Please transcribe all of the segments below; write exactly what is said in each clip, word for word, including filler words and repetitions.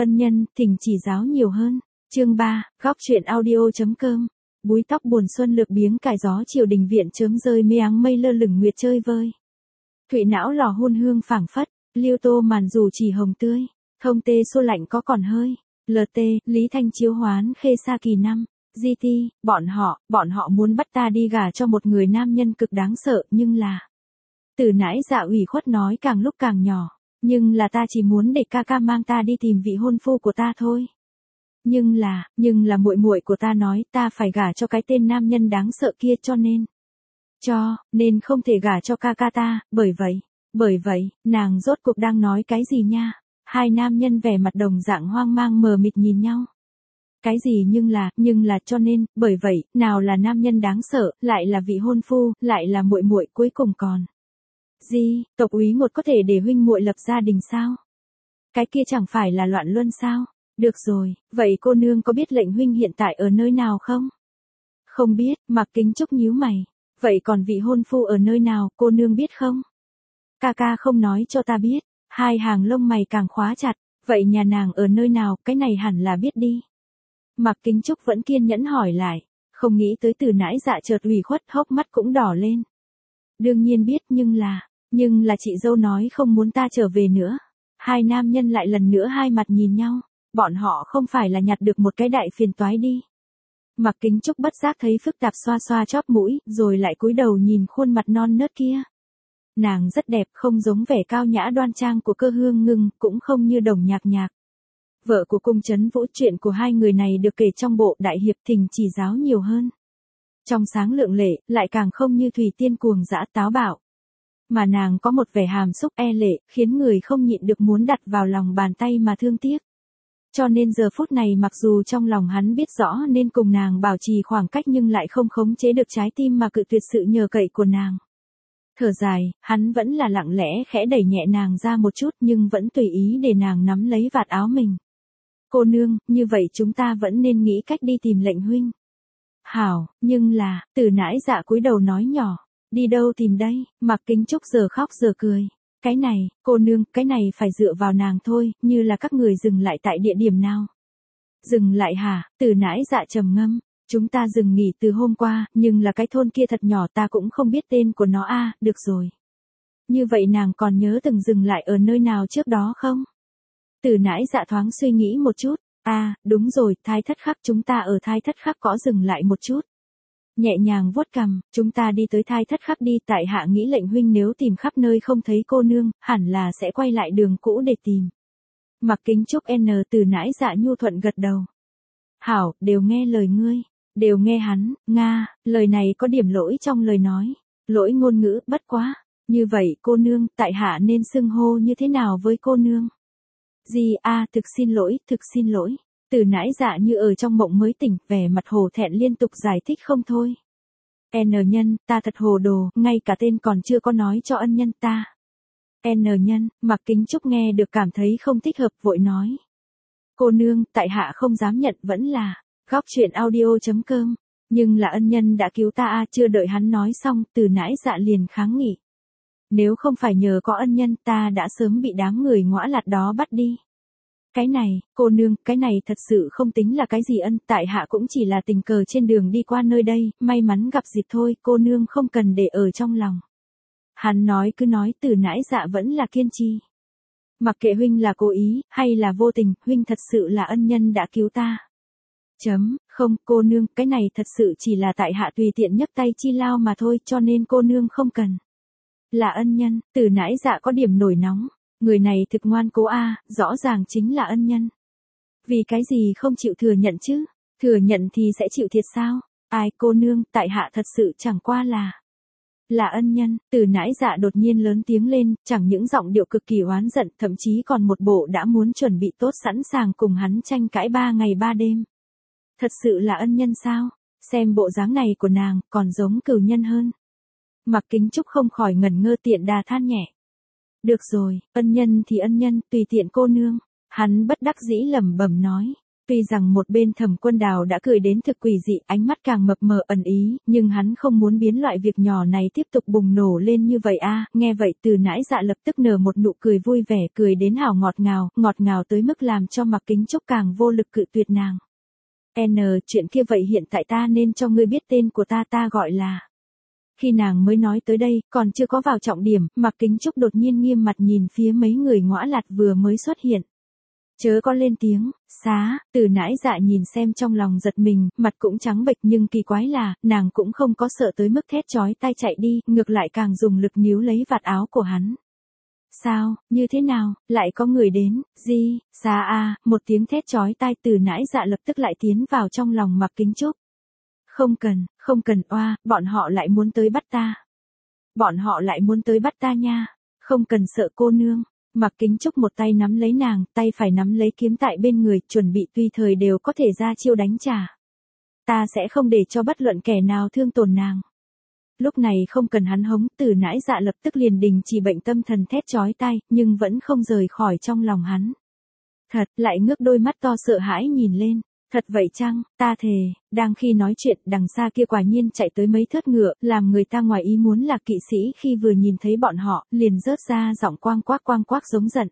Ân nhân, thỉnh chỉ giáo nhiều hơn. Chương ba, góc truyện audio.com. Búi tóc buồn xuân lược biếng cài gió triều đình viện chớm rơi mây áng mây lơ lửng nguyệt chơi vơi. Thụy não lò hôn hương phảng phất, liêu tô màn dù chỉ hồng tươi, thông tê xua lạnh có còn hơi. lờ tê, Lý Thanh chiếu hoán khê sa kỳ năm. giê tê, bọn họ, bọn họ muốn bắt ta đi gả cho một người nam nhân cực đáng sợ nhưng là. Từ nãy dạ ủy khuất nói càng lúc càng nhỏ, nhưng là ta chỉ muốn để ca ca mang ta đi tìm vị hôn phu của ta thôi. Nhưng là, nhưng là muội muội của ta nói ta phải gả cho cái tên nam nhân đáng sợ kia cho nên. Cho, nên không thể gả cho ca ca ta, bởi vậy, bởi vậy, nàng rốt cuộc đang nói cái gì nha? Hai nam nhân vẻ mặt đồng dạng hoang mang mờ mịt nhìn nhau. Cái gì nhưng là, nhưng là cho nên, bởi vậy, nào là nam nhân đáng sợ, lại là vị hôn phu, lại là muội muội cuối cùng còn. Gì, tộc úy một có thể để huynh muội lập gia đình sao? Cái kia chẳng phải là loạn luân sao? Được rồi, vậy cô nương có biết lệnh huynh hiện tại ở nơi nào không? Không biết, Mạc Kính Trúc nhíu mày. Vậy còn vị hôn phu ở nơi nào, cô nương biết không? Ca ca không nói cho ta biết. Hai hàng lông mày càng khóa chặt. Vậy nhà nàng ở nơi nào, cái này hẳn là biết đi. Mạc Kính Trúc vẫn kiên nhẫn hỏi lại. Không nghĩ tới từ nãy dạ chợt ủy khuất, hốc mắt cũng đỏ lên. Đương nhiên biết nhưng là, nhưng là chị dâu nói không muốn ta trở về nữa. Hai nam nhân lại lần nữa hai mặt nhìn nhau. Bọn họ không phải là nhặt được một cái đại phiền toái đi. Mạc Kính Trúc bất giác thấy phức tạp xoa xoa chóp mũi, rồi lại cúi đầu nhìn khuôn mặt non nớt kia. Nàng rất đẹp, không giống vẻ cao nhã đoan trang của Cơ Hương Ngưng, cũng không như Đồng Nhạc Nhạc. Vợ của Cung Trấn Vũ, chuyện của hai người này được kể trong bộ đại hiệp Thỉnh chỉ giáo nhiều hơn. Trong sáng lượng lệ, lại càng không như Thủy Tiên cuồng dã táo bạo. Mà nàng có một vẻ hàm xúc e lệ, khiến người không nhịn được muốn đặt vào lòng bàn tay mà thương tiếc. Cho nên giờ phút này mặc dù trong lòng hắn biết rõ nên cùng nàng bảo trì khoảng cách nhưng lại không khống chế được trái tim mà cự tuyệt sự nhờ cậy của nàng. Thở dài, hắn vẫn là lặng lẽ khẽ đẩy nhẹ nàng ra một chút nhưng vẫn tùy ý để nàng nắm lấy vạt áo mình. Cô nương, như vậy chúng ta vẫn nên nghĩ cách đi tìm lệnh huynh. Hảo, nhưng là, từ nãy dạ cúi đầu nói nhỏ, đi đâu tìm đây, Mạc Kính Trúc giờ khóc giờ cười. Cái này, cô nương, cái này phải dựa vào nàng thôi, như là các người dừng lại tại địa điểm nào. Dừng lại hả, từ nãy dạ trầm ngâm, chúng ta dừng nghỉ từ hôm qua, nhưng là cái thôn kia thật nhỏ ta cũng không biết tên của nó a à, được rồi. Như vậy nàng còn nhớ từng dừng lại ở nơi nào trước đó không? Từ nãy dạ thoáng suy nghĩ một chút, à, đúng rồi, Thái Thất Khắc chúng ta ở Thái Thất Khắc có dừng lại một chút. Nhẹ nhàng vuốt cằm, chúng ta đi tới Thái Thất Khắc đi, tại hạ nghĩ lệnh huynh nếu tìm khắp nơi không thấy cô nương, hẳn là sẽ quay lại đường cũ để tìm. Mạc Kính Trúc N từ nãy dạ nhu thuận gật đầu. Hảo, đều nghe lời ngươi, đều nghe hắn, Nga, lời này có điểm lỗi trong lời nói, lỗi ngôn ngữ, bất quá. Như vậy cô nương, tại hạ nên xưng hô như thế nào với cô nương? Gì a à, thực xin lỗi, thực xin lỗi. Từ nãy dạ như ở trong mộng mới tỉnh, vẻ mặt hổ thẹn liên tục giải thích không thôi. N nhân, ta thật hồ đồ, ngay cả tên còn chưa có nói cho ân nhân ta. N nhân, Mạc Kính Trúc nghe được cảm thấy không thích hợp vội nói. Cô nương, tại hạ không dám nhận vẫn là, góc truyện audio.com. Nhưng là ân nhân đã cứu ta a chưa đợi hắn nói xong, từ nãy dạ liền kháng nghị. Nếu không phải nhờ có ân nhân ta đã sớm bị đám người ngõa lạt đó bắt đi. Cái này, cô nương, cái này thật sự không tính là cái gì ân, tại hạ cũng chỉ là tình cờ trên đường đi qua nơi đây, may mắn gặp dịp thôi, cô nương không cần để ở trong lòng. Hắn nói cứ nói từ nãy dạ vẫn là kiên trì. Mặc kệ huynh là cố ý, hay là vô tình, huynh thật sự là ân nhân đã cứu ta. Chấm, không, cô nương, cái này thật sự chỉ là tại hạ tùy tiện nhấc tay chi lao mà thôi, cho nên cô nương không cần. Là ân nhân, từ nãy dạ có điểm nổi nóng. Người này thực ngoan cố a, à, rõ ràng chính là ân nhân. Vì cái gì không chịu thừa nhận chứ? Thừa nhận thì sẽ chịu thiệt sao? Ai cô nương, tại hạ thật sự chẳng qua là. Là ân nhân, từ nãy dạ đột nhiên lớn tiếng lên, chẳng những giọng điệu cực kỳ oán giận, thậm chí còn một bộ đã muốn chuẩn bị tốt sẵn sàng cùng hắn tranh cãi ba ngày ba đêm. Thật sự là ân nhân sao? Xem bộ dáng này của nàng, còn giống cừu nhân hơn. Mạc Kính Trúc không khỏi ngẩn ngơ tiện đà than nhẹ. Được rồi, ân nhân thì ân nhân, tùy tiện cô nương. Hắn bất đắc dĩ lẩm bẩm nói. Tuy rằng một bên Thẩm Quân Đào đã cười đến thực quỷ dị, ánh mắt càng mập mờ ẩn ý, nhưng hắn không muốn biến loại việc nhỏ này tiếp tục bùng nổ lên như vậy a. Nghe vậy Từ Nãi Dạ lập tức nở một nụ cười vui vẻ, cười đến hảo ngọt ngào, ngọt ngào tới mức làm cho Mạc Kính Trúc càng vô lực cự tuyệt nàng. N, chuyện kia vậy hiện tại ta nên cho ngươi biết tên của ta, ta gọi là... Khi nàng mới nói tới đây, còn chưa có vào trọng điểm, Mạc Kính Trúc đột nhiên nghiêm mặt nhìn phía mấy người ngõa lạt vừa mới xuất hiện. Chớ có lên tiếng, xá, Từ Nãi Dạ nhìn xem trong lòng giật mình, mặt cũng trắng bệch, nhưng kỳ quái là, nàng cũng không có sợ tới mức thét chói tai chạy đi, ngược lại càng dùng lực níu lấy vạt áo của hắn. Sao, như thế nào, lại có người đến, gì, xá a, một tiếng thét chói tai, Từ Nãi Dạ lập tức lại tiến vào trong lòng Mạc Kính Trúc. Không cần, không cần, oa, bọn họ lại muốn tới bắt ta. Bọn họ lại muốn tới bắt ta nha, không cần sợ cô nương. Mạc Kính Trúc một tay nắm lấy nàng, tay phải nắm lấy kiếm tại bên người, chuẩn bị tùy thời đều có thể ra chiêu đánh trả. Ta sẽ không để cho bất luận kẻ nào thương tổn nàng. Lúc này không cần hắn hống, Từ Nãi Dạ lập tức liền đình chỉ bệnh tâm thần thét chói tai, nhưng vẫn không rời khỏi trong lòng hắn. Thật, lại ngước đôi mắt to sợ hãi nhìn lên. Thật vậy chăng, ta thề, đang khi nói chuyện, đằng xa kia quả nhiên chạy tới mấy thớt ngựa, làm người ta ngoài ý muốn là kỵ sĩ khi vừa nhìn thấy bọn họ, liền rớt ra giọng quang quác quang quác giống giận.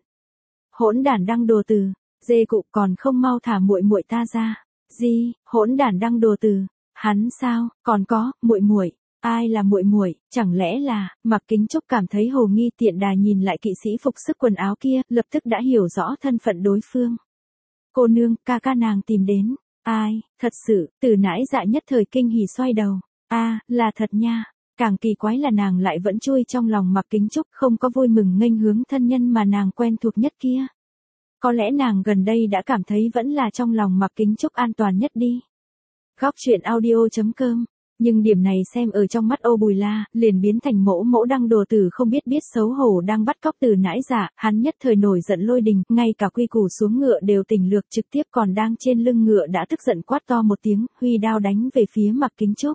Hỗn đản đăng đồ từ, dê cụ còn không mau thả muội muội ta ra. Gì, hỗn đản đăng đồ từ, hắn sao, còn có, muội muội, ai là muội muội, chẳng lẽ là, Mạc Kính Trúc cảm thấy hồ nghi, tiện đà nhìn lại kỵ sĩ phục sức quần áo kia, lập tức đã hiểu rõ thân phận đối phương. Cô nương, ca ca nàng tìm đến. Ai, thật sự, Từ Nãi Dạ nhất thời kinh hỉ xoay đầu. A, à, là thật nha. Càng kỳ quái là nàng lại vẫn chui trong lòng Mạc Kính Trúc, không có vui mừng nghênh hướng thân nhân mà nàng quen thuộc nhất kia. Có lẽ nàng gần đây đã cảm thấy vẫn là trong lòng Mạc Kính Trúc an toàn nhất đi. Góc truyện audio chấm com. Nhưng điểm này xem ở trong mắt Ô Bùi La, liền biến thành mỗ mỗ đăng đồ tử không biết biết xấu hổ đang bắt cóc Từ Nãi Dạ, hắn nhất thời nổi giận lôi đình, ngay cả quy củ xuống ngựa đều tỉnh lược, trực tiếp còn đang trên lưng ngựa đã tức giận quát to một tiếng, huy đao đánh về phía Mạc Kính Trúc.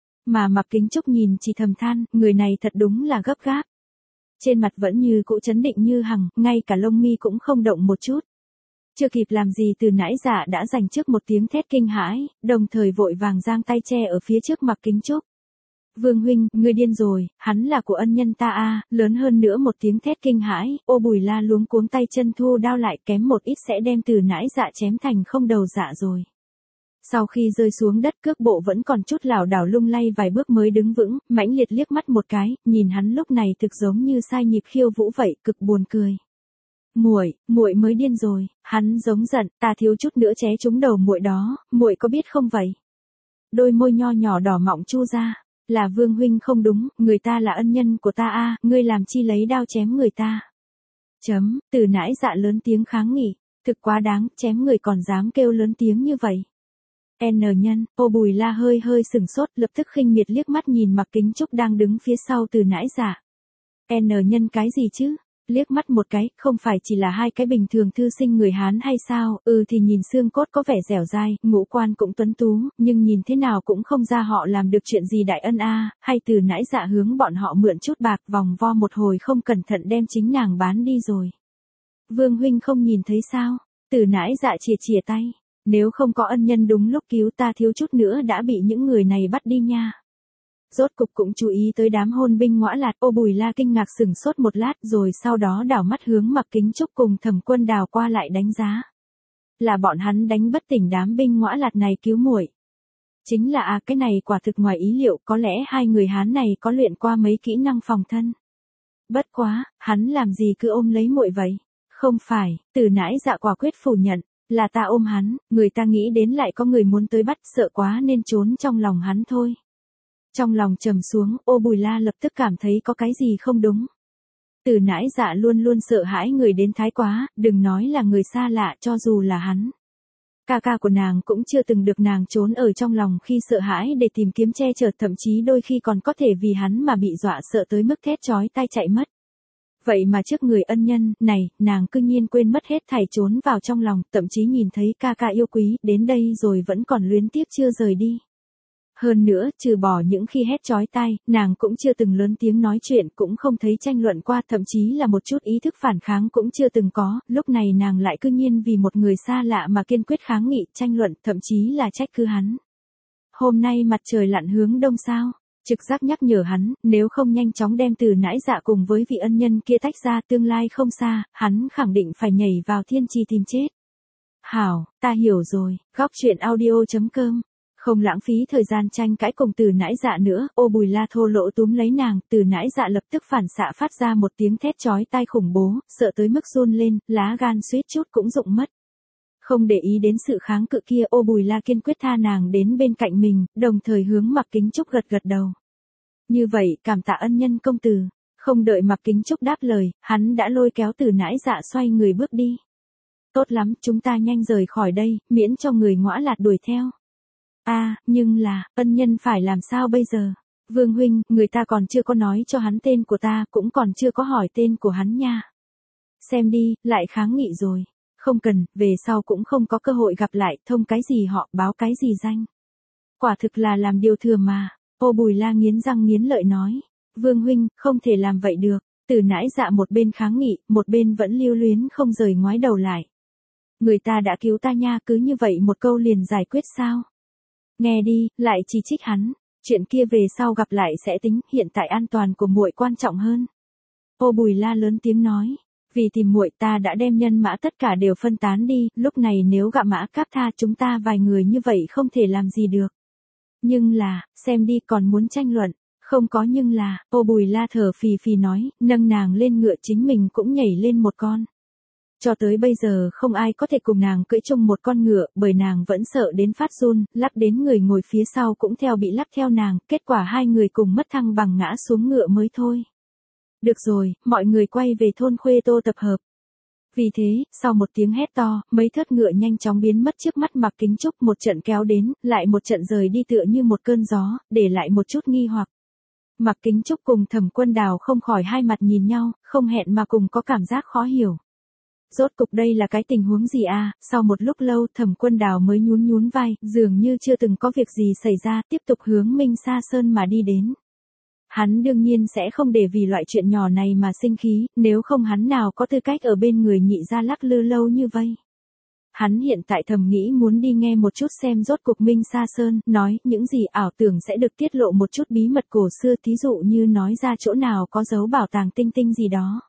Mà Mạc Kính Trúc nhìn chỉ thầm than, người này thật đúng là gấp gáp. Trên mặt vẫn như cũ trấn định như hằng, ngay cả lông mi cũng không động một chút. Chưa kịp làm gì Từ Nãi Dạ đã giành trước một tiếng thét kinh hãi, đồng thời vội vàng giang tay che ở phía trước Mạc Kính Trúc. Vương huynh, ngươi điên rồi, hắn là của ân nhân ta a, lớn hơn nữa một tiếng thét kinh hãi, Ô Bùi La luống cuống tay chân thu đao lại, kém một ít sẽ đem Từ Nãi Dạ chém thành không đầu dạ rồi. Sau khi rơi xuống đất, cước bộ vẫn còn chút lảo đảo lung lay vài bước mới đứng vững, mãnh liệt liếc mắt một cái, nhìn hắn lúc này thực giống như sai nhịp khiêu vũ vậy, cực buồn cười. Muội, muội mới điên rồi, hắn giống giận, ta thiếu chút nữa ché trúng đầu muội đó, muội có biết không vậy? Đôi môi nho nhỏ đỏ mọng chu ra, là Vương huynh không đúng, người ta là ân nhân của ta a, ngươi làm chi lấy đao chém người ta? Chấm, Từ Nãi Dạ lớn tiếng kháng nghị, thực quá đáng, chém người còn dám kêu lớn tiếng như vậy. N nhân, Ô Bùi La hơi hơi sừng sốt, lập tức khinh miệt liếc mắt nhìn Mạc Kính Trúc đang đứng phía sau Từ Nãi Dạ. N nhân cái gì chứ? Liếc mắt một cái, không phải chỉ là hai cái bình thường thư sinh người Hán hay sao, ừ thì nhìn xương cốt có vẻ dẻo dai, ngũ quan cũng tuấn tú, nhưng nhìn thế nào cũng không ra họ làm được chuyện gì đại ân a, hay Từ Nãi Dạ hướng bọn họ mượn chút bạc vòng vo một hồi không cẩn thận đem chính nàng bán đi rồi. Vương huynh không nhìn thấy sao? Từ Nãi Dạ chìa chìa tay, nếu không có ân nhân đúng lúc cứu ta thiếu chút nữa đã bị những người này bắt đi nha. Rốt cục cũng chú ý tới đám hôn binh ngõa lạt, Ô Bùi La kinh ngạc sừng sốt một lát rồi sau đó đảo mắt hướng Mạc Kính Trúc cùng Thẩm Quân Đào qua lại đánh giá. Là bọn hắn đánh bất tỉnh đám binh ngõa lạt này cứu muội. Chính là à cái này quả thực ngoài ý liệu, có lẽ hai người Hán này có luyện qua mấy kỹ năng phòng thân. Bất quá, hắn làm gì cứ ôm lấy muội vậy? Không phải, Từ Nãi Dạ quả quyết phủ nhận, là ta ôm hắn, người ta nghĩ đến lại có người muốn tới bắt, sợ quá nên trốn trong lòng hắn thôi. Trong lòng trầm xuống, Ô Bùi La lập tức cảm thấy có cái gì không đúng. Từ Nãi Dạ luôn luôn sợ hãi người đến thái quá, đừng nói là người xa lạ, cho dù là hắn. Ca ca của nàng cũng chưa từng được nàng trốn ở trong lòng khi sợ hãi để tìm kiếm che chở, thậm chí đôi khi còn có thể vì hắn mà bị dọa sợ tới mức thét chói tai chạy mất. Vậy mà trước người ân nhân này, nàng cư nhiên quên mất hết thảy trốn vào trong lòng, thậm chí nhìn thấy ca ca yêu quý đến đây rồi vẫn còn luyến tiếc chưa rời đi. Hơn nữa, trừ bỏ những khi hét chói tai, nàng cũng chưa từng lớn tiếng nói chuyện, cũng không thấy tranh luận qua, thậm chí là một chút ý thức phản kháng cũng chưa từng có, lúc này nàng lại cư nhiên vì một người xa lạ mà kiên quyết kháng nghị, tranh luận, thậm chí là trách cứ hắn. Hôm nay mặt trời lặn hướng đông sao? Trực giác nhắc nhở hắn, nếu không nhanh chóng đem Từ Nãi Dạ cùng với vị ân nhân kia tách ra, tương lai không xa, hắn khẳng định phải nhảy vào thiên trì tìm chết. Hảo, ta hiểu rồi, góc truyện audio.com. Không lãng phí thời gian tranh cãi cùng Từ Nãi Dạ nữa, Ô Bùi La thô lỗ túm lấy nàng, Từ Nãi Dạ lập tức phản xạ phát ra một tiếng thét chói tai khủng bố, sợ tới mức run lên, lá gan suýt chút cũng rụng mất. Không để ý đến sự kháng cự kia, Ô Bùi La kiên quyết tha nàng đến bên cạnh mình, đồng thời hướng Mạc Kính Trúc gật gật đầu. Như vậy, cảm tạ ân nhân công tử. Không đợi Mạc Kính Trúc đáp lời, hắn đã lôi kéo Từ Nãi Dạ xoay người bước đi. Tốt lắm, chúng ta nhanh rời khỏi đây, miễn cho người ngõa lạt đuổi theo. A, à, nhưng là, ân nhân phải làm sao bây giờ? Vương huynh, người ta còn chưa có nói cho hắn tên của ta, cũng còn chưa có hỏi tên của hắn nha. Xem đi, lại kháng nghị rồi. Không cần, về sau cũng không có cơ hội gặp lại, thông cái gì họ, báo cái gì danh. Quả thực là làm điều thừa mà. Ô Bùi La nghiến răng nghiến lợi nói. Vương huynh, không thể làm vậy được. Từ Nãi Dạ một bên kháng nghị, một bên vẫn lưu luyến không rời ngoái đầu lại. Người ta đã cứu ta nha, cứ như vậy một câu liền giải quyết sao? Nghe đi, lại chỉ trích hắn. Chuyện kia về sau gặp lại sẽ tính, hiện tại an toàn của muội quan trọng hơn. Ô Bùi La lớn tiếng nói. Vì tìm muội ta đã đem nhân mã tất cả đều phân tán đi, lúc này nếu gặp Mã Cáp Tha chúng ta vài người như vậy không thể làm gì được. Nhưng là, xem đi còn muốn tranh luận, không có nhưng là, Ô Bùi La thở phì phì nói, nâng nàng lên ngựa chính mình cũng nhảy lên một con. Cho tới bây giờ không ai có thể cùng nàng cưỡi chung một con ngựa, bởi nàng vẫn sợ đến phát run, lắc đến người ngồi phía sau cũng theo bị lắc theo nàng, kết quả hai người cùng mất thăng bằng ngã xuống ngựa mới thôi. Được rồi, mọi người quay về thôn Khuê Tô tập hợp. Vì thế, sau một tiếng hét to, mấy thớt ngựa nhanh chóng biến mất trước mắt Mạc Kính Trúc, một trận kéo đến, lại một trận rời đi tựa như một cơn gió, để lại một chút nghi hoặc. Mạc Kính Trúc cùng Thẩm Quân Đào không khỏi hai mặt nhìn nhau, không hẹn mà cùng có cảm giác khó hiểu. Rốt cục đây là cái tình huống gì à? Sau một lúc lâu Thẩm Quân Đào mới nhún nhún vai, dường như chưa từng có việc gì xảy ra, tiếp tục hướng Minh Sa Sơn mà đi đến. Hắn đương nhiên sẽ không để vì loại chuyện nhỏ này mà sinh khí, nếu không hắn nào có tư cách ở bên người nhị gia lắc lư lâu như vây. Hắn hiện tại thầm nghĩ muốn đi nghe một chút xem rốt cuộc Minh Sa Sơn, nói những gì ảo tưởng sẽ được tiết lộ một chút bí mật cổ xưa, thí dụ như nói ra chỗ nào có dấu bảo tàng tinh tinh gì đó.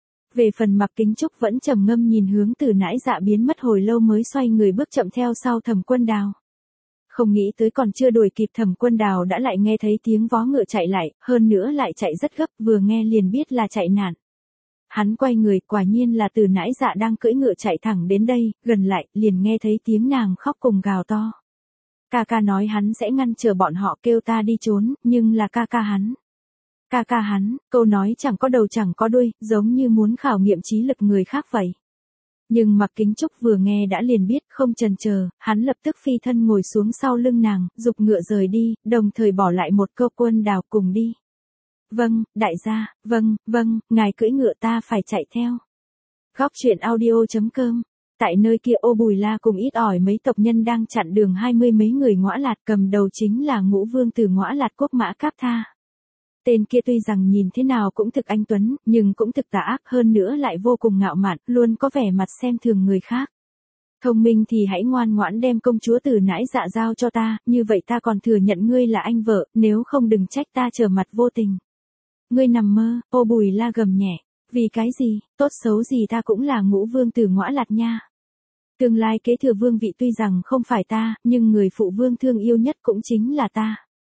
Về phần Mạc Kính Trúc vẫn trầm ngâm nhìn hướng Từ Nãi Dạ biến mất hồi lâu mới xoay người bước chậm theo sau Thẩm Quân Đào. Không nghĩ tới còn chưa đuổi kịp Thẩm Quân Đào đã lại nghe thấy tiếng vó ngựa chạy lại, hơn nữa lại chạy rất gấp, vừa nghe liền biết là chạy nạn. Hắn quay người, quả nhiên là Từ Nãi Dạ đang cưỡi ngựa chạy thẳng đến đây, gần lại, liền nghe thấy tiếng nàng khóc cùng gào to. Ca ca nói hắn sẽ ngăn chờ bọn họ kêu ta đi trốn, nhưng là ca ca hắn. Ca ca hắn, câu nói chẳng có đầu chẳng có đuôi, giống như muốn khảo nghiệm trí lực người khác vậy. Nhưng Mạc Kính Trúc vừa nghe đã liền biết, không chần chờ, hắn lập tức phi thân ngồi xuống sau lưng nàng, giục ngựa rời đi, đồng thời bỏ lại một câu Quân Đào cùng đi. Vâng, đại gia, vâng, vâng, ngài cưỡi ngựa ta phải chạy theo. Góc truyện audio.com. Tại nơi kia Ô Bùi La cùng ít ỏi mấy tộc nhân đang chặn đường hai mươi mấy người ngõa lạt, cầm đầu chính là Ngũ Vương từ ngõa lạt quốc Mã Cáp Tha. Tên kia tuy rằng nhìn thế nào cũng thực anh tuấn, nhưng cũng thực tà ác, hơn nữa lại vô cùng ngạo mạn, luôn có vẻ mặt xem thường người khác. Thông minh thì hãy ngoan ngoãn đem công chúa Từ Nãi Dạ giao cho ta, như vậy ta còn thừa nhận ngươi là anh vợ, nếu không đừng trách ta trở mặt vô tình. Ngươi nằm mơ, Ô Bùi La gầm nhẹ, vì cái gì, tốt xấu gì ta cũng là Ngũ Vương từ ngõa lạt nha. Tương lai kế thừa vương vị tuy rằng không phải ta, nhưng người phụ vương thương yêu nhất cũng chính là ta.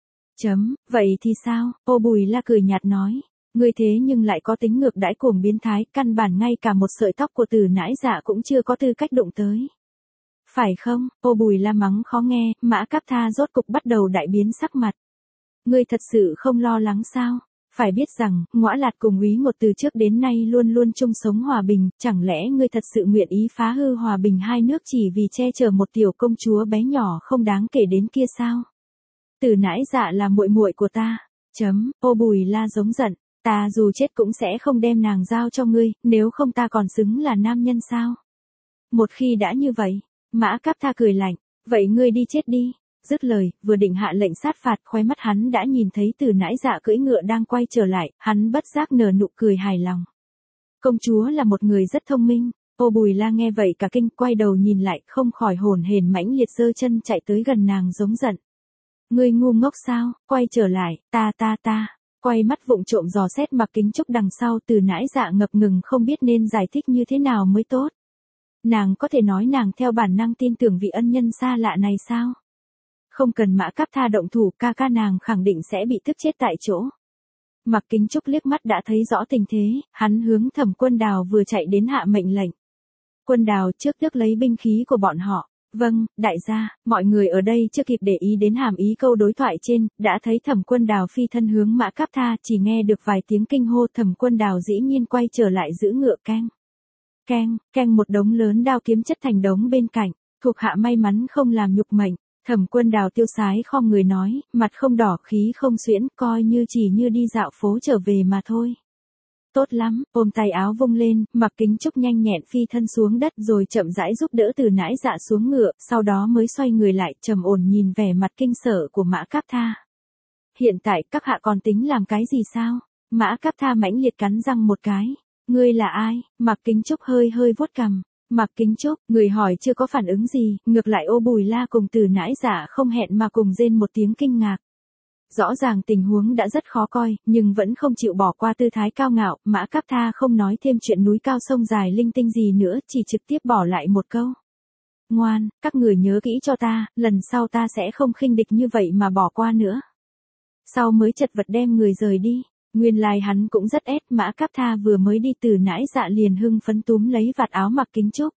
Chấm, vậy thì sao? Ô Bùi La cười nhạt nói. Ngươi thế nhưng lại có tính ngược đãi cuồng biến thái, căn bản ngay cả một sợi tóc của Từ Nãi Dạ cũng chưa có tư cách đụng tới. Phải không? Ô Bùi La mắng khó nghe, Mã Cáp Tha rốt cục bắt đầu đại biến sắc mặt. Ngươi thật sự không lo lắng sao? Phải biết rằng, ngõa lạt cùng Úy Một từ trước đến nay luôn luôn chung sống hòa bình, chẳng lẽ ngươi thật sự nguyện ý phá hư hòa bình hai nước chỉ vì che chở một tiểu công chúa bé nhỏ không đáng kể đến kia sao? Từ Nãi Dạ là muội muội của ta. Chấm, Ô Bùi La giống giận, ta dù chết cũng sẽ không đem nàng giao cho ngươi, nếu không ta còn xứng là nam nhân sao? Một khi đã như vậy, Mã Cáp Tha cười lạnh, vậy ngươi đi chết đi. Dứt lời, vừa định hạ lệnh sát phạt, khóe mắt hắn đã nhìn thấy Từ Nãi Dạ cưỡi ngựa đang quay trở lại, hắn bất giác nở nụ cười hài lòng. Công chúa là một người rất thông minh. Ô Bùi La nghe vậy cả kinh, quay đầu nhìn lại, không khỏi hồn hển mãnh liệt giơ chân chạy tới gần nàng giống giận. Ngươi ngu ngốc sao, quay trở lại, ta ta ta. Quay mắt vụng trộm dò xét Mạc Kính Trúc đằng sau, Từ Nãi Dạ ngập ngừng không biết nên giải thích như thế nào mới tốt. Nàng có thể nói nàng theo bản năng tin tưởng vị ân nhân xa lạ này sao? Không cần Mã Cáp Tha động thủ, ca ca nàng khẳng định sẽ bị tức chết tại chỗ. Mạc Kính Trúc liếc mắt đã thấy rõ tình thế, hắn hướng Thẩm Quân Đào vừa chạy đến hạ mệnh lệnh. Quân Đào trước tước lấy binh khí của bọn họ. Vâng, đại gia. Mọi người ở đây chưa kịp để ý đến hàm ý câu đối thoại trên, đã thấy Thẩm Quân Đào phi thân hướng Mã Cáp Tha, chỉ nghe được vài tiếng kinh hô, Thẩm Quân Đào dĩ nhiên quay trở lại giữ ngựa keng. Keng, keng, một đống lớn đao kiếm chất thành đống bên cạnh, thuộc hạ may mắn không làm nhục mệnh. Thẩm Quân Đào tiêu sái khom người nói, mặt không đỏ khí không xuyễn, coi như chỉ như đi dạo phố trở về mà thôi. Tốt lắm, ôm tay áo vung lên, Mạc Kính Trúc nhanh nhẹn phi thân xuống đất rồi chậm rãi giúp đỡ Từ Nãi Dạ xuống ngựa, sau đó mới xoay người lại trầm ổn nhìn vẻ mặt kinh sợ của Mã Cáp Tha. Hiện tại các hạ còn tính làm cái gì sao? Mã Cáp Tha mãnh liệt cắn răng một cái. Ngươi là ai? Mạc Kính Trúc hơi hơi vuốt cằm. Mạc Kính Trúc, người hỏi chưa có phản ứng gì, ngược lại Ô Bùi La cùng Từ Nãi Dạ không hẹn mà cùng rên một tiếng kinh ngạc. Rõ ràng tình huống đã rất khó coi, nhưng vẫn không chịu bỏ qua tư thái cao ngạo, Mã Cáp Tha không nói thêm chuyện núi cao sông dài linh tinh gì nữa, chỉ trực tiếp bỏ lại một câu. Ngoan, các người nhớ kỹ cho ta, lần sau ta sẽ không khinh địch như vậy mà bỏ qua nữa. Sau mới chật vật đem người rời đi, nguyên lai hắn cũng rất ép, Mã Cáp Tha vừa mới đi Từ Nãi Dạ liền hưng phấn túm lấy vạt áo Mạc Kính Trúc.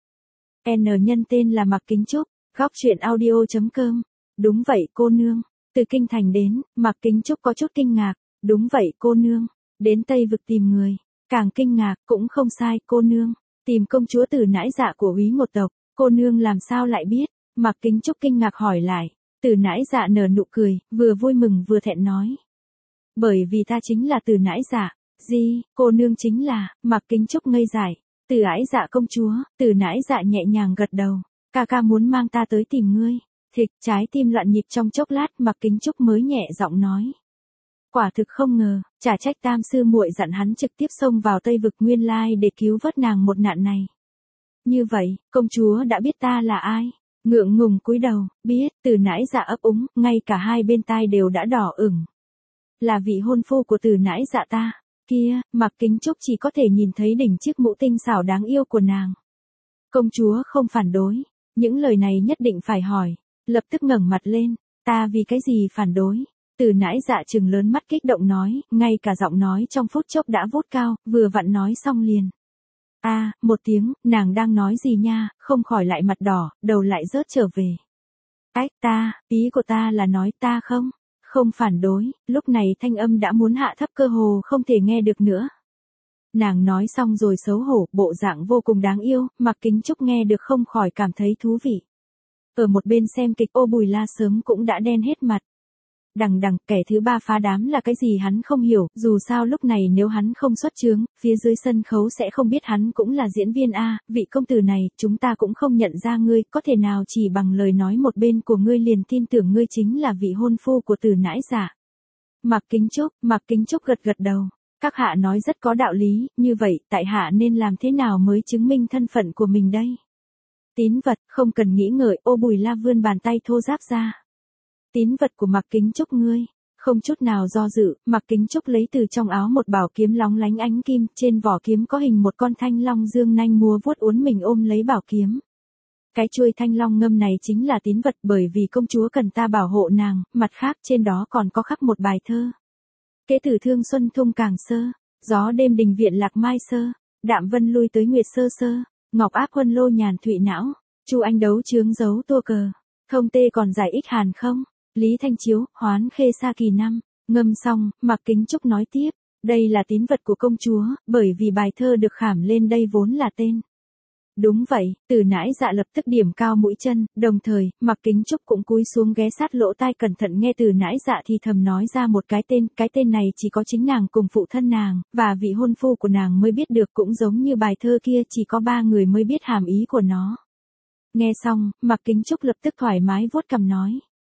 N nhân tên là Mạc Kính Trúc, góc truyện audio chấm com. Đúng vậy cô nương. Từ kinh thành đến, Mạc Kính Trúc có chút kinh ngạc. Đúng vậy cô nương. Đến Tây Vực tìm người. Càng kinh ngạc, cũng không sai cô nương. Tìm công chúa Từ Nãi Dạ của Úy Ngột tộc. Cô nương làm sao lại biết? Mạc Kính Trúc kinh ngạc hỏi lại. Từ Nãi Dạ nở nụ cười, vừa vui mừng vừa thẹn nói. Bởi vì ta chính là Từ Nãi Dạ. Gì, cô nương chính là, Mạc Kính Trúc ngây dại. Từ Ái Dạ công chúa. Từ Nãi Dạ nhẹ nhàng gật đầu. Ca ca muốn mang ta tới tìm ngươi. Thịch, trái tim loạn nhịp trong chốc lát, Mạc Kính Trúc mới nhẹ giọng nói. Quả thực không ngờ, chả trách tam sư muội dặn hắn trực tiếp xông vào Tây Vực nguyên lai để cứu vớt nàng một nạn này. Như vậy, công chúa đã biết ta là ai? Ngượng ngùng cúi đầu, biết, Từ Nãi Dạ ấp úng, ngay cả hai bên tai đều đã đỏ ửng. Là vị hôn phu của Từ Nãi Dạ ta. Kia, Mạc Kính Trúc chỉ có thể nhìn thấy đỉnh chiếc mũ tinh xảo đáng yêu của nàng. Công chúa không phản đối, những lời này nhất định phải hỏi. Lập tức ngẩng mặt lên, ta vì cái gì phản đối? Từ Nãi Dạ trừng lớn mắt kích động nói, ngay cả giọng nói trong phút chốc đã vút cao, vừa vặn nói xong liền. A, à, một tiếng, nàng đang nói gì nha, không khỏi lại mặt đỏ, đầu lại rớt trở về. Ách ta, ý của ta là nói ta không, không phản đối, lúc này thanh âm đã muốn hạ thấp cơ hồ không thể nghe được nữa. Nàng nói xong rồi xấu hổ, bộ dạng vô cùng đáng yêu, Mạc Kính Trúc nghe được không khỏi cảm thấy thú vị. Ở một bên xem kịch Ô Bùi La sớm cũng đã đen hết mặt. Đằng đằng, kẻ thứ ba phá đám là cái gì hắn không hiểu, dù sao lúc này nếu hắn không xuất chướng, phía dưới sân khấu sẽ không biết hắn cũng là diễn viên A, vị công tử này, chúng ta cũng không nhận ra ngươi, có thể nào chỉ bằng lời nói một bên của ngươi liền tin tưởng ngươi chính là vị hôn phu của Từ Nãi Dạ. Mạc Kính Trúc, Mạc Kính Trúc gật gật đầu. Các hạ nói rất có đạo lý, như vậy, tại hạ nên làm thế nào mới chứng minh thân phận của mình đây? Tín vật, không cần nghĩ ngợi, Ô Bùi La vươn bàn tay thô ráp ra. Tín vật của Mạc Kính Trúc ngươi, không chút nào do dự, Mạc Kính Trúc lấy từ trong áo một bảo kiếm lóng lánh ánh kim, trên vỏ kiếm có hình một con thanh long dương nanh múa vuốt uốn mình ôm lấy bảo kiếm. Cái chuôi thanh long ngâm này chính là tín vật bởi vì công chúa cần ta bảo hộ nàng, mặt khác trên đó còn có khắc một bài thơ. Kế tử thương xuân thung càng sơ, gió đêm đình viện lạc mai sơ, đạm vân lui tới nguyệt sơ sơ, ngọc áp huân lô nhàn thụy não, chu anh đấu chướng dấu tua cờ, thông tê còn giải ích hàn không, Lý Thanh Chiếu, hoán khê sa kỳ năm, ngâm xong, Mạc Kính Trúc nói tiếp, đây là tín vật của công chúa, bởi vì bài thơ được khảm lên đây vốn là tên. Đúng vậy, Từ Nãi Dạ lập tức điểm cao mũi chân, đồng thời, Mạc Kính Trúc cũng cúi xuống ghé sát lỗ tai cẩn thận nghe Từ Nãi Dạ thì thầm nói ra một cái tên, cái tên này chỉ có chính nàng cùng phụ thân nàng, và vị hôn phu của nàng mới biết được cũng giống như bài thơ kia chỉ có ba người mới biết hàm ý của nó. Nghe xong, Mạc Kính Trúc lập tức thoải mái vuốt cằm nói.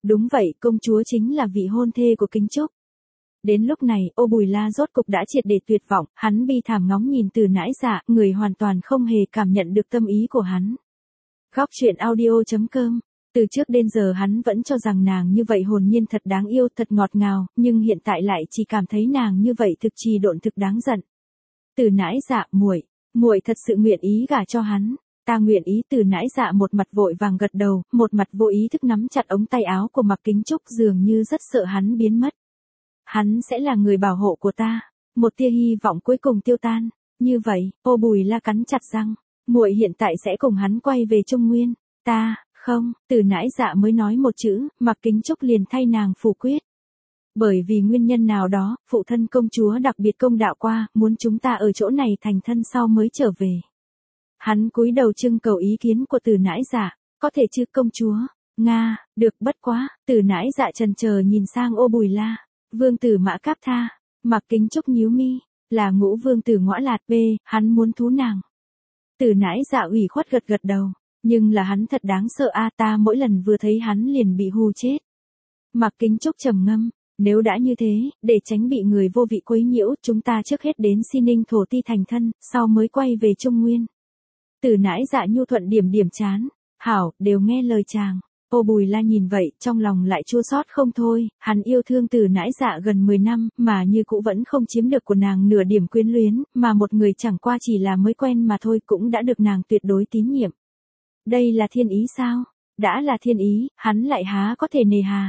Đúng vậy, công chúa chính là vị hôn thê của Kính Trúc. Đến lúc này, Ô Bùi La rốt cục đã triệt để tuyệt vọng, hắn bi thảm ngóng nhìn Từ Nãi Dạ, người hoàn toàn không hề cảm nhận được tâm ý của hắn. Góc truyện audio chấm com. Từ trước đến giờ hắn vẫn cho rằng nàng như vậy hồn nhiên thật đáng yêu, thật ngọt ngào, nhưng hiện tại lại chỉ cảm thấy nàng như vậy thực trì độn thực đáng giận. Từ Nãi Dạ, muội, muội thật sự nguyện ý gả cho hắn. Ta nguyện ý. Từ Nãi Dạ một mặt vội vàng gật đầu, một mặt vô ý thức nắm chặt ống tay áo của Mạc Kính Trúc, dường như rất sợ hắn biến mất. Hắn sẽ là người bảo hộ của ta. Một tia hy vọng cuối cùng tiêu tan. Như vậy, Ô Bùi La cắn chặt răng, muội hiện tại sẽ cùng hắn quay về Trung Nguyên. Ta, không. Từ Nãi Dạ mới nói một chữ, Mạc Kính Trúc liền thay nàng phủ quyết. Bởi vì nguyên nhân nào đó, phụ thân công chúa đặc biệt công đạo qua, muốn chúng ta ở chỗ này thành thân sau mới trở về. Hắn cúi đầu trưng cầu ý kiến của Từ Nãi Dạ. Có thể chứ công chúa? Nga, được, bất quá. Từ Nãi Dạ chần chờ nhìn sang Ô Bùi La. Vương tử Mã Cáp Tha. Mạc Kính Trúc nhíu mi. Là Ngũ vương tử Ngõa Lạt B, hắn muốn thú nàng. Từ Nãi Dạ ủy khuất gật gật đầu. Nhưng là hắn thật đáng sợ a, ta mỗi lần vừa thấy hắn liền bị hù chết. Mạc Kính Trúc trầm ngâm. Nếu đã như thế, để tránh bị người vô vị quấy nhiễu, chúng ta trước hết đến Xi Ninh thổ ti thành thân, sau mới quay về Trung Nguyên. Từ Nãi Dạ nhu thuận điểm điểm chán. Hảo, đều nghe lời chàng. Ô Bùi La nhìn vậy, trong lòng lại chua xót không thôi, hắn yêu thương Từ Nãi Dạ gần mười năm, mà như cũ vẫn không chiếm được của nàng nửa điểm quyến luyến, mà một người chẳng qua chỉ là mới quen mà thôi cũng đã được nàng tuyệt đối tín nhiệm. Đây là thiên ý sao? Đã là thiên ý, hắn lại há có thể nề hà.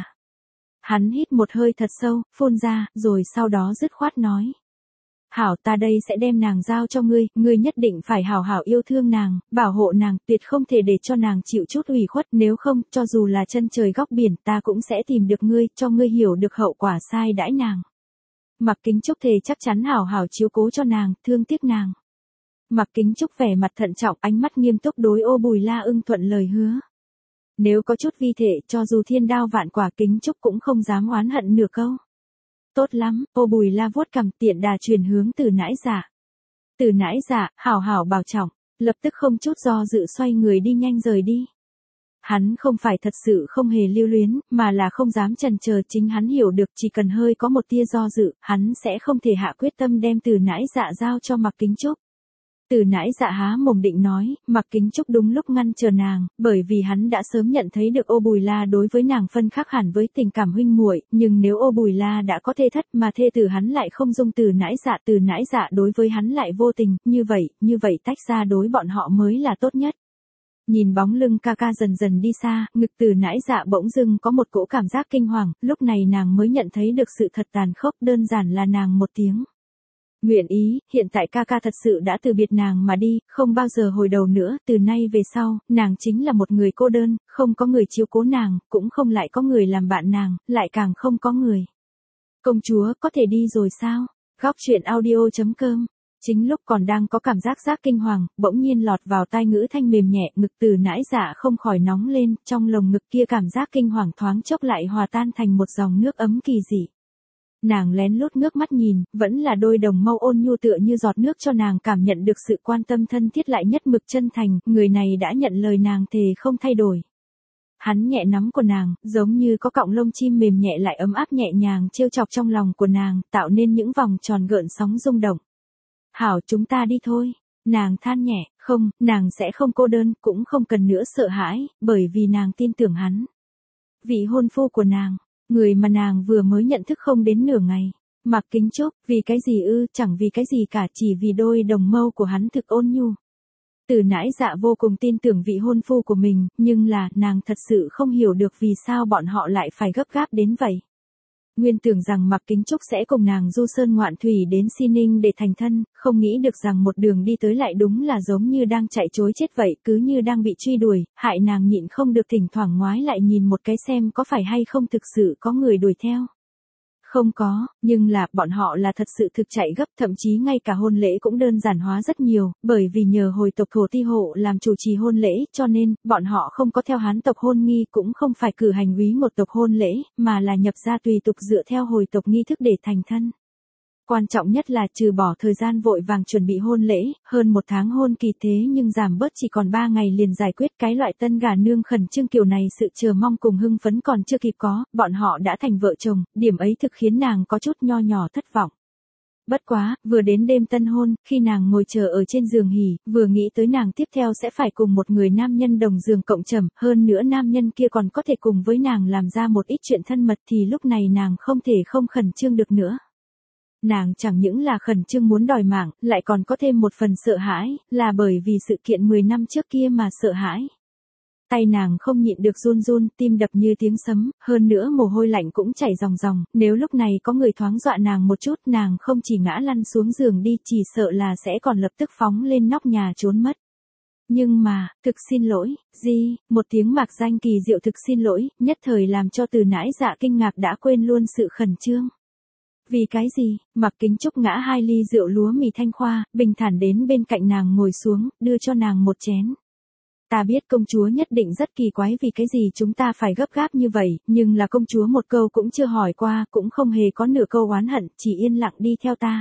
Hắn hít một hơi thật sâu, phun ra, rồi sau đó dứt khoát nói. Hảo, ta đây sẽ đem nàng giao cho ngươi, ngươi nhất định phải hảo hảo yêu thương nàng, bảo hộ nàng, tuyệt không thể để cho nàng chịu chút ủy khuất, nếu không, cho dù là chân trời góc biển, ta cũng sẽ tìm được ngươi, cho ngươi hiểu được hậu quả sai đãi nàng. Mạc Kính Trúc thề chắc chắn hảo hảo chiếu cố cho nàng, thương tiếc nàng. Mạc Kính Trúc vẻ mặt thận trọng, ánh mắt nghiêm túc đối Ô Bùi La ưng thuận lời hứa. Nếu có chút vi thể, cho dù thiên đao vạn quả, Kính Trúc cũng không dám oán hận nửa câu. Tốt lắm. Ô Bùi La vuốt cằm, tiện đà truyền hướng Từ Nãi Dạ. Từ Nãi Dạ, hảo hảo bảo trọng, lập tức không chút do dự xoay người đi nhanh rời đi. Hắn không phải thật sự không hề lưu luyến, mà là không dám chần chờ, chính hắn hiểu được chỉ cần hơi có một tia do dự, hắn sẽ không thể hạ quyết tâm đem Từ Nãi Dạ giao cho Mạc Kính Trúc. Từ Nãi Dạ há mồm định nói, Mạc Kính Trúc đúng lúc ngăn chờ nàng, bởi vì hắn đã sớm nhận thấy được Ô Bùi La đối với nàng phân khác hẳn với tình cảm huynh muội, nhưng nếu Ô Bùi La đã có thê thất mà thê tử hắn lại không dung Từ Nãi Dạ, Từ Nãi Dạ đối với hắn lại vô tình, như vậy, như vậy tách ra đối bọn họ mới là tốt nhất. Nhìn bóng lưng ca ca dần dần đi xa, ngực Từ Nãi Dạ bỗng dưng có một cỗ cảm giác kinh hoàng, lúc này nàng mới nhận thấy được sự thật tàn khốc, đơn giản là nàng một tiếng. Nguyện ý, hiện tại ca ca thật sự đã từ biệt nàng mà đi, không bao giờ hồi đầu nữa, từ nay về sau, nàng chính là một người cô đơn, không có người chiếu cố nàng, cũng không lại có người làm bạn nàng, lại càng không có người. Công chúa, có thể đi rồi sao? Góc truyện audio chấm com. Chính lúc còn đang có cảm giác giác kinh hoàng, bỗng nhiên lọt vào tai ngữ thanh mềm nhẹ, ngực Từ Nãi Dạ không khỏi nóng lên, trong lồng ngực kia cảm giác kinh hoàng thoáng chốc lại hòa tan thành một dòng nước ấm kỳ dị. Nàng lén lút ngước mắt nhìn, vẫn là đôi đồng mâu ôn nhu tựa như giọt nước cho nàng cảm nhận được sự quan tâm thân thiết lại nhất mực chân thành, người này đã nhận lời nàng thề không thay đổi. Hắn nhẹ nắm của nàng, giống như có cọng lông chim mềm nhẹ lại ấm áp nhẹ nhàng trêu chọc trong lòng của nàng, tạo nên những vòng tròn gợn sóng rung động. Hảo, chúng ta đi thôi. Nàng than nhẹ, không, nàng sẽ không cô đơn, cũng không cần nữa sợ hãi, bởi vì nàng tin tưởng hắn. Vị hôn phu của nàng. Người mà nàng vừa mới nhận thức không đến nửa ngày. Mạc Kính Trúc, vì cái gì ư, chẳng vì cái gì cả, chỉ vì đôi đồng mâu của hắn thực ôn nhu. Từ Nãi Dạ vô cùng tin tưởng vị hôn phu của mình, nhưng là, nàng thật sự không hiểu được vì sao bọn họ lại phải gấp gáp đến vậy. Nguyên tưởng rằng Mạc Kính Trúc sẽ cùng nàng du sơn ngoạn thủy đến Xi Ninh để thành thân, không nghĩ được rằng một đường đi tới lại đúng là giống như đang chạy trối chết vậy, cứ như đang bị truy đuổi, hại nàng nhịn không được thỉnh thoảng ngoái lại nhìn một cái xem có phải hay không thực sự có người đuổi theo. Không có, nhưng là, bọn họ là thật sự thực chạy gấp, thậm chí ngay cả hôn lễ cũng đơn giản hóa rất nhiều, bởi vì nhờ hồi tộc Thổ Ti Hộ làm chủ trì hôn lễ, cho nên, bọn họ không có theo Hán tộc hôn nghi, cũng không phải cử hành úy một tộc hôn lễ, mà là nhập gia tùy tục dựa theo hồi tộc nghi thức để thành thân. Quan trọng nhất là trừ bỏ thời gian vội vàng chuẩn bị hôn lễ, hơn một tháng hôn kỳ thế nhưng giảm bớt chỉ còn ba ngày liền giải quyết cái loại tân gà nương khẩn trương kiểu này, sự chờ mong cùng hưng phấn còn chưa kịp có, bọn họ đã thành vợ chồng, điểm ấy thực khiến nàng có chút nho nhỏ thất vọng. Bất quá, vừa đến đêm tân hôn, khi nàng ngồi chờ ở trên giường hỉ, vừa nghĩ tới nàng tiếp theo sẽ phải cùng một người nam nhân đồng giường cộng trầm, hơn nữa nam nhân kia còn có thể cùng với nàng làm ra một ít chuyện thân mật thì lúc này nàng không thể không khẩn trương được nữa. Nàng chẳng những là khẩn trương muốn đòi mạng, lại còn có thêm một phần sợ hãi, là bởi vì sự kiện mười năm trước kia mà sợ hãi. Tay nàng không nhịn được run run, tim đập như tiếng sấm, hơn nữa mồ hôi lạnh cũng chảy ròng ròng, nếu lúc này có người thoáng dọa nàng một chút, nàng không chỉ ngã lăn xuống giường đi, chỉ sợ là sẽ còn lập tức phóng lên nóc nhà trốn mất. Nhưng mà, thực xin lỗi, Di, một tiếng mạc danh kỳ diệu thực xin lỗi, nhất thời làm cho Từ Nãi Dạ kinh ngạc đã quên luôn sự khẩn trương. Vì cái gì? Mạc Kính Trúc ngã hai ly rượu lúa mì Thanh Khoa, bình thản đến bên cạnh nàng ngồi xuống, đưa cho nàng một chén. Ta biết công chúa nhất định rất kỳ quái vì cái gì chúng ta phải gấp gáp như vậy, nhưng là công chúa một câu cũng chưa hỏi qua, cũng không hề có nửa câu oán hận, chỉ yên lặng đi theo ta.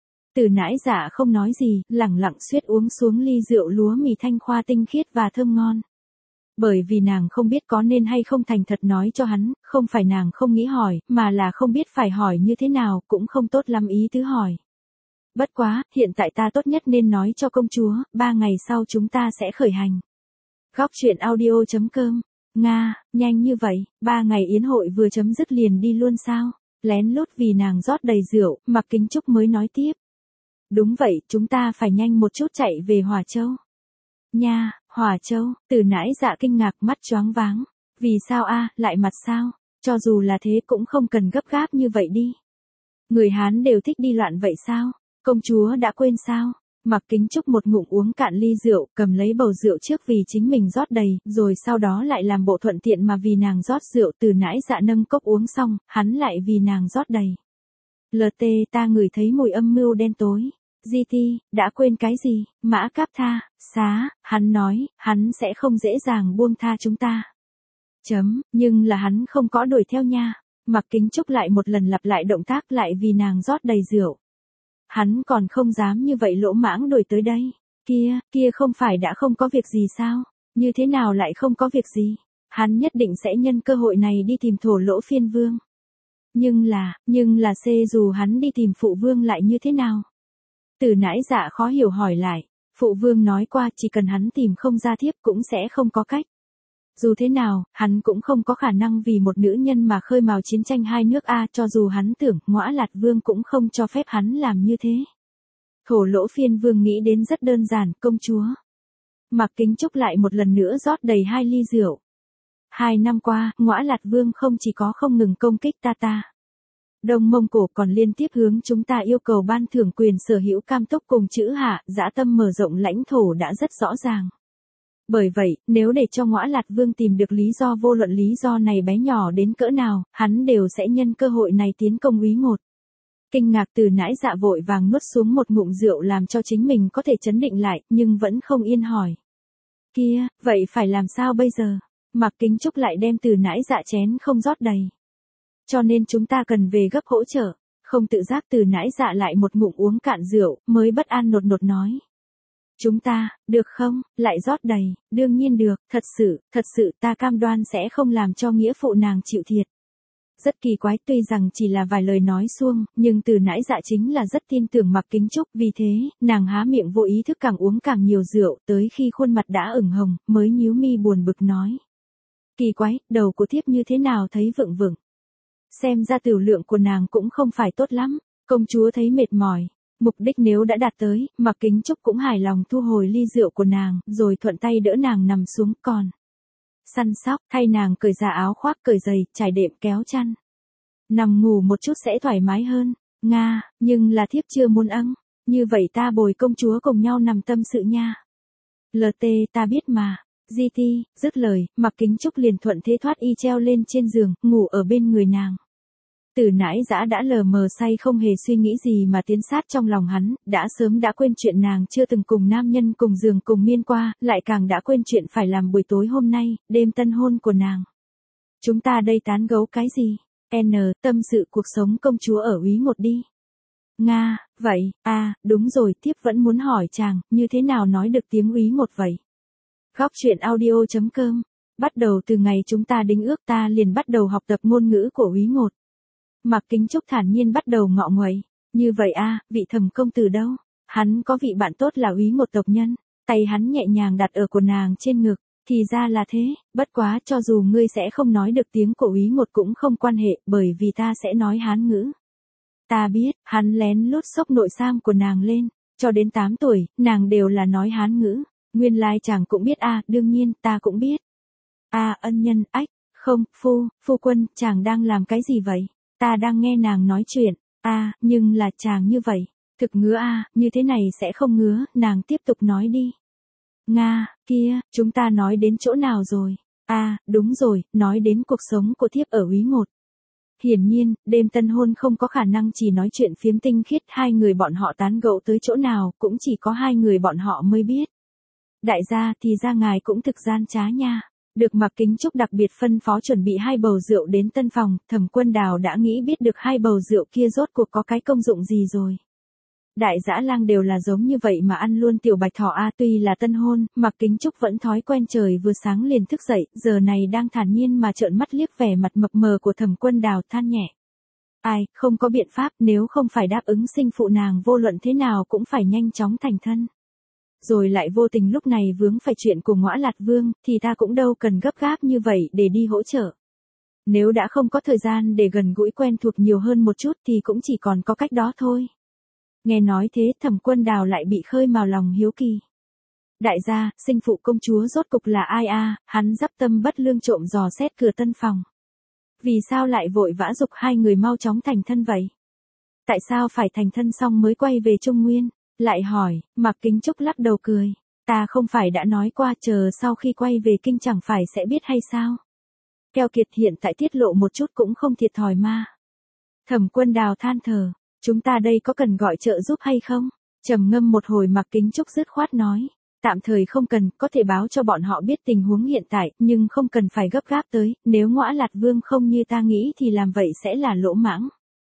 Từ Nãi Dạ không nói gì, lẳng lặng suýt uống xuống ly rượu lúa mì Thanh Khoa tinh khiết và thơm ngon. Bởi vì nàng không biết có nên hay không thành thật nói cho hắn, không phải nàng không nghĩ hỏi, mà là không biết phải hỏi như thế nào, cũng không tốt lắm ý tứ hỏi. Bất quá, hiện tại ta tốt nhất nên nói cho công chúa, ba ngày sau chúng ta sẽ khởi hành. Góc truyện audio chấm com. Nga, nhanh như vậy, ba ngày yến hội vừa chấm dứt liền đi luôn sao? Lén lút vì nàng rót đầy rượu, Mạc Kính Trúc mới nói tiếp. Đúng vậy, chúng ta phải nhanh một chút chạy về Hòa Châu. Nha, Hòa Châu, Từ Nãi Dạ kinh ngạc, mắt choáng váng. Vì sao a, lại mặt sao? Cho dù là thế cũng không cần gấp gáp như vậy đi. Người Hán đều thích đi loạn vậy sao? Công chúa đã quên sao? Mạc Kính Trúc một ngụm uống cạn ly rượu, cầm lấy bầu rượu trước vì chính mình rót đầy, rồi sau đó lại làm bộ thuận tiện mà vì nàng rót rượu. Từ Nãi Dạ nâng cốc uống xong, hắn lại vì nàng rót đầy. lờ tê ta ngửi thấy mùi âm mưu đen tối. giê tê, đã quên cái gì? Mã Cáp Tha, xá, hắn nói, hắn sẽ không dễ dàng buông tha chúng ta. Chấm, nhưng là hắn không có đuổi theo nha. Mạc Kính Trúc lại một lần lặp lại động tác lại vì nàng rót đầy rượu. Hắn còn không dám như vậy lỗ mãng đuổi tới đây. Kia, kia không phải đã không có việc gì sao? Như thế nào lại không có việc gì? Hắn nhất định sẽ nhân cơ hội này đi tìm Thổ Lỗ Phiên Vương. Nhưng là, nhưng là xê dù hắn đi tìm Phụ Vương lại như thế nào? Từ Nãi Dạ khó hiểu hỏi lại. Phụ Vương nói qua chỉ cần hắn tìm không ra thiếp cũng sẽ không có cách. Dù thế nào, hắn cũng không có khả năng vì một nữ nhân mà khơi mào chiến tranh hai nước a, cho dù hắn tưởng, Ngõa Lạt Vương cũng không cho phép hắn làm như thế. Thổ Lỗ Phiên Vương nghĩ đến rất đơn giản, công chúa. Mạc Kính Trúc lại một lần nữa rót đầy hai ly rượu. Hai năm qua, Ngõa Lạt Vương không chỉ có không ngừng công kích ta ta. Đông Mông Cổ còn liên tiếp hướng chúng ta yêu cầu ban thưởng quyền sở hữu cam túc cùng chữ hạ, dã tâm mở rộng lãnh thổ đã rất rõ ràng. Bởi vậy, nếu để cho Ngõa Lạt Vương tìm được lý do, vô luận lý do này bé nhỏ đến cỡ nào, hắn đều sẽ nhân cơ hội này tiến công úy ngột. Kinh ngạc Từ Nãi Dạ vội vàng nuốt xuống một ngụm rượu làm cho chính mình có thể trấn định lại, nhưng vẫn không yên hỏi. Kia, vậy phải làm sao bây giờ? Mạc Kính Trúc lại đem Từ Nãi Dạ chén không rót đầy. Cho nên chúng ta cần về gấp hỗ trợ. Không tự giác Từ Nãi Dạ lại một ngụm uống cạn rượu, mới bất an nột nột nói. Chúng ta, được không, lại rót đầy, đương nhiên được, thật sự, thật sự ta cam đoan sẽ không làm cho nghĩa phụ nàng chịu thiệt. Rất kỳ quái, tuy rằng chỉ là vài lời nói suông, nhưng Từ Nãi Dạ chính là rất tin tưởng Mạc Kính Trúc, vì thế, nàng há miệng vô ý thức càng uống càng nhiều rượu, tới khi khuôn mặt đã ửng hồng, mới nhíu mi buồn bực nói. Kỳ quái, đầu của thiếp như thế nào thấy vựng vựng. Xem ra tiểu lượng của nàng cũng không phải tốt lắm, công chúa thấy mệt mỏi. Mục đích nếu đã đạt tới, Mạc Kính Trúc cũng hài lòng thu hồi ly rượu của nàng, rồi thuận tay đỡ nàng nằm xuống, còn săn sóc, thay nàng cởi ra áo khoác, cởi giày, trải đệm, kéo chăn. Nằm ngủ một chút sẽ thoải mái hơn. Nga, nhưng là thiếp chưa muốn âng, như vậy ta bồi công chúa cùng nhau nằm tâm sự nha. lờ tê ta biết mà. giê tê, dứt lời, Mạc Kính Trúc liền thuận thế thoát y treo lên trên giường, ngủ ở bên người nàng. Từ Nãi Dã đã lờ mờ say không hề suy nghĩ gì mà tiến sát trong lòng hắn, đã sớm đã quên chuyện nàng chưa từng cùng nam nhân cùng giường cùng miên qua, lại càng đã quên chuyện phải làm buổi tối hôm nay, đêm tân hôn của nàng. Chúng ta đây tán gẫu cái gì? N, tâm sự cuộc sống công chúa ở úy một đi. Nga, vậy, à, đúng rồi, tiếp vẫn muốn hỏi chàng, như thế nào nói được tiếng úy ngột vậy? Góc truyện audio.com. Bắt đầu từ ngày chúng ta đính ước ta liền bắt đầu học tập ngôn ngữ của úy ngột. Mạc Kính Trúc thản nhiên bắt đầu ngọ nguậy. Như vậy a, vị Thẩm công tử đâu? Hắn có vị bạn tốt là úy ngột tộc nhân. Tay hắn nhẹ nhàng đặt ở của nàng trên ngực. Thì ra là thế, bất quá cho dù ngươi sẽ không nói được tiếng của úy ngột cũng không quan hệ, bởi vì ta sẽ nói Hán ngữ. Ta biết, hắn lén lút xốc nội sam của nàng lên. Cho đến tám tuổi, nàng đều là nói Hán ngữ. Nguyên lai chàng cũng biết a, đương nhiên, ta cũng biết. A ân nhân, ách, không, phu, phu quân, chàng đang làm cái gì vậy? Ta đang nghe nàng nói chuyện. A, nhưng là chàng như vậy. Thực ngứa a, như thế này sẽ không ngứa, nàng tiếp tục nói đi. Nga, kia, chúng ta nói đến chỗ nào rồi? A, đúng rồi, nói đến cuộc sống của thiếp ở úy ngột. Hiển nhiên, đêm tân hôn không có khả năng chỉ nói chuyện phiếm tinh khiết, hai người bọn họ tán gẫu tới chỗ nào, cũng chỉ có hai người bọn họ mới biết. Đại gia, thì ra ngài cũng thực gian trá nha. Được Mạc Kính Trúc đặc biệt phân phó chuẩn bị hai bầu rượu đến tân phòng, Thẩm Quân Đào đã nghĩ biết được hai bầu rượu kia rốt cuộc có cái công dụng gì rồi. Đại dã lang đều là giống như vậy mà ăn luôn tiểu bạch thỏ a, tuy là tân hôn, Mạc Kính Trúc vẫn thói quen trời vừa sáng liền thức dậy, giờ này đang thản nhiên mà trợn mắt liếc vẻ mặt mập mờ của Thẩm Quân Đào, than nhẹ. Ai, không có biện pháp, nếu không phải đáp ứng sinh phụ nàng vô luận thế nào cũng phải nhanh chóng thành thân. Rồi lại vô tình lúc này vướng phải chuyện của Ngõa Lạt Vương, thì ta cũng đâu cần gấp gáp như vậy để đi hỗ trợ. Nếu đã không có thời gian để gần gũi quen thuộc nhiều hơn một chút thì cũng chỉ còn có cách đó thôi. Nghe nói thế Thẩm Quân Đào lại bị khơi mào lòng hiếu kỳ. Đại gia, sinh phụ công chúa rốt cục là ai a? Hắn dắp tâm bất lương trộm dò xét cửa tân phòng. Vì sao lại vội vã giục hai người mau chóng thành thân vậy? Tại sao phải thành thân xong mới quay về Trung Nguyên? Lại hỏi, Mạc Kính Trúc lắc đầu cười. Ta không phải đã nói qua chờ sau khi quay về kinh chẳng phải sẽ biết hay sao? Keo kiệt hiện tại tiết lộ một chút cũng không thiệt thòi mà. Thẩm Quân Đào than thở, chúng ta đây có cần gọi trợ giúp hay không? Trầm ngâm một hồi Mạc Kính Trúc dứt khoát nói, tạm thời không cần, có thể báo cho bọn họ biết tình huống hiện tại, nhưng không cần phải gấp gáp tới, nếu Ngõa Lạt Vương không như ta nghĩ thì làm vậy sẽ là lỗ mãng.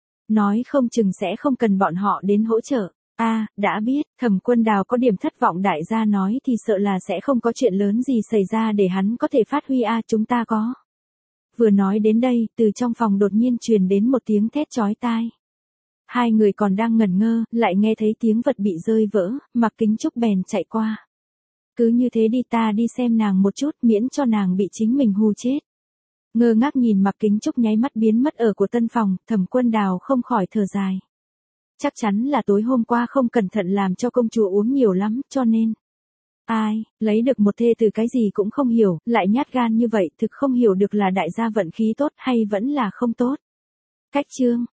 Nói không chừng sẽ không cần bọn họ đến hỗ trợ. A, à, đã biết, Thẩm Quân Đào có điểm thất vọng, đại gia nói thì sợ là sẽ không có chuyện lớn gì xảy ra để hắn có thể phát huy a, à, chúng ta có. Vừa nói đến đây, từ trong phòng đột nhiên truyền đến một tiếng thét chói tai. Hai người còn đang ngẩn ngơ, lại nghe thấy tiếng vật bị rơi vỡ, Mạc Kính Trúc bèn chạy qua. Cứ như thế đi, ta đi xem nàng một chút, miễn cho nàng bị chính mình hù chết. Ngơ ngác nhìn Mạc Kính Trúc nháy mắt biến mất ở của tân phòng, Thẩm Quân Đào không khỏi thở dài. Chắc chắn là tối hôm qua không cẩn thận làm cho công chúa uống nhiều lắm, cho nên. Ai, lấy được một thê từ cái gì cũng không hiểu, lại nhát gan như vậy, thực không hiểu được là đại gia vận khí tốt hay vẫn là không tốt. Cách chương.